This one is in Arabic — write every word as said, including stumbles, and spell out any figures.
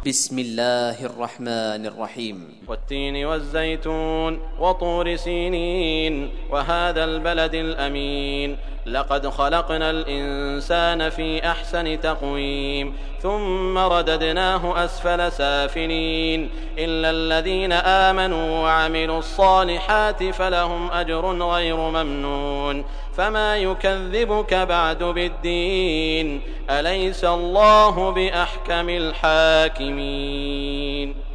بسم الله الرحمن الرحيم. والتين والزيتون وطور سينين وهذا البلد الأمين لقد خلقنا الإنسان في أحسن تقويم ثم رددناه أسفل سافلين إلا الذين آمنوا وعملوا الصالحات فلهم أجر غير ممنون فما يكذبك بعد بالدين أليس الله بأحكم الحاكمين.